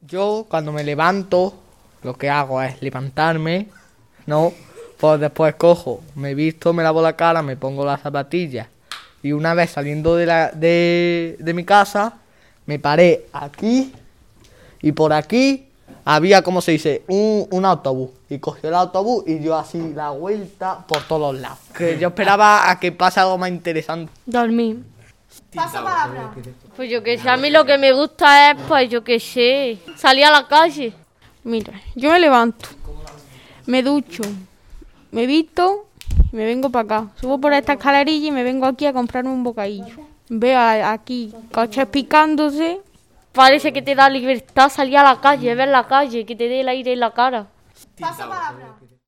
Yo cuando me levanto, lo que hago es levantarme, ¿no? Pues después cojo, me visto, me lavo la cara, me pongo las zapatillas. Y una vez saliendo de mi casa, me paré aquí y por aquí había, ¿cómo se dice? Un autobús. Y cogí el autobús y yo así la vuelta por todos lados. Que yo esperaba a que pase algo más interesante. Dormir. Pasa palabra. Pues yo que sé, a mí lo que me gusta es, pues yo que sé, salir a la calle. Mira, yo me levanto, me ducho, me visto y me vengo para acá. Subo por esta escalerilla y me vengo aquí a comprarme un bocadillo. Veo aquí coches picándose. Parece que te da libertad salir a la calle, ver la calle, que te dé el aire en la cara. Pasa palabra.